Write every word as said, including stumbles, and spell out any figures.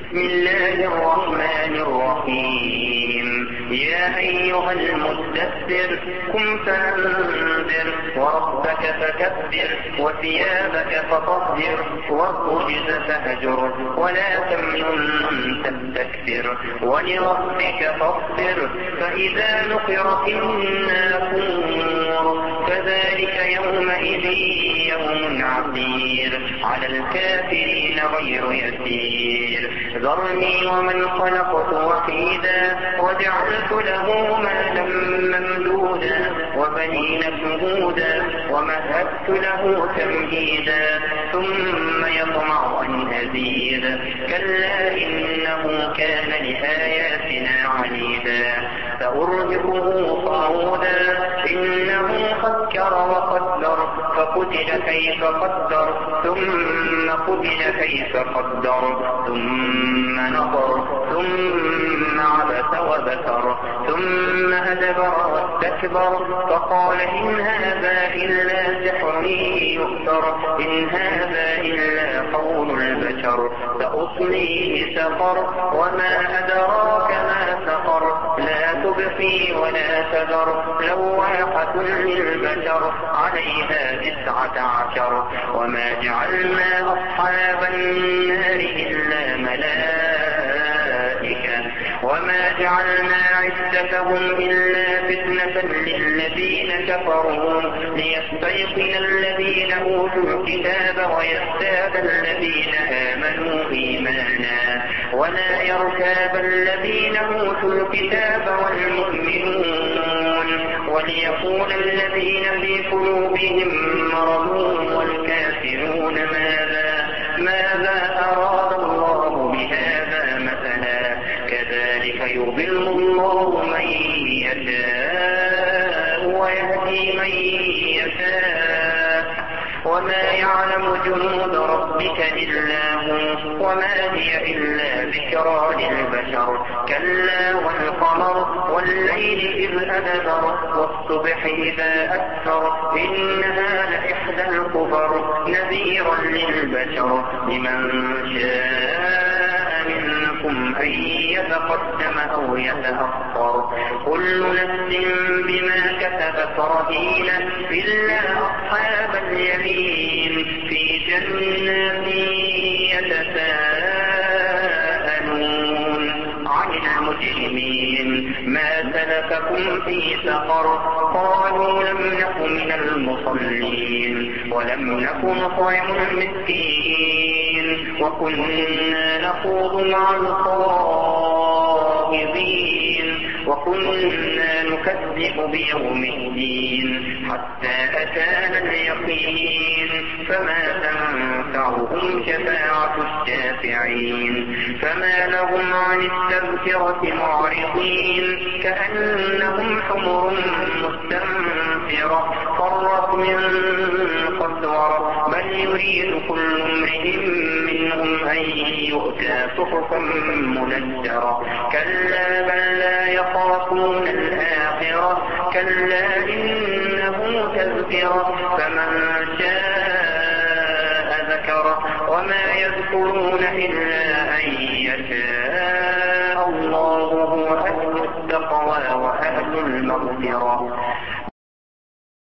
بسم الله الرحمن الرحيم يا أيها المدثر قم فأنذر وربك فكبر وثيابك فطهر والرجز فهجر ولا تمنن تستكثر ولربك فاصبر فإذا نقر في الناقور فذلك يومئذ يوم عسير على الكافرين غير يسير ذرني ومن خلقت وحيدا وجعلت له مالا ممدودا وبنين شهودا ومهدت له تمهيدا ثم يطمع أن أزيد كلا إنه كان لآياتنا عنيدا سأرهقه صعودا إنه فكر وقدر فقتل كيف قدر ثم قتل كيف قدر ثم نظر ثم عبس وبكر ثم أدبر واستكبر فقال إن هذا إلا سحر يؤثر إن هذا إلا قول البشر سأصليه سقر وما أدراك ما سقر لا تبقي ولا تذر لواحة للبشر عليها تسعة عشر وما جعلنا أصحاب النار إلا ملائكة وما جعلنا عدتهم إلا فتنة للذين كفروا ليستيقن الذين أوتوا الكتاب ويزداد الذين آمنوا إيمانا ولا يرتاب الذين أوتوا الكتاب والمؤمنون وليقول الذين في قلوبهم مرض والكافرون ماذا ماذا أراد الله بهذا مثلا كذلك يضل الله من يشاء ويهدي من يشاء وما يعلم جنود ربك إلا هو وما هي إلا ذكرى للبشر كلا والقمر والليل إذ أدبر والصبح إذا أسفر إنها لإحدى الكبر نذيرا للبشر لمن شاء منكم أن يتقدم أو يتأخر كل نفس بما كسبت رهينة إلا أصحاب اليمين في جنات يتساءلون عن المجرمين ما سلككم في سقر قالوا لم نك من المصلين ولم نك نطعم المسكين وكنا نخوض مع الخائضين وكنا نكذب بيوم الدين حتى أتانا اليقين فما تنفعهم شفاعة الشافعين فما لهم عن التذكرة معرضين كأنهم حمر مستنفرة فرت من قسورة بل يريد كل امرئ منهم أن يؤتى صحفا منشرة كلا بل لا يخافون الآخرة كلا إنه تذكرة فمن شاء ذكره وما يذكرون إلا أن يشاء الله هو أهل التقوى وأهل المغفرة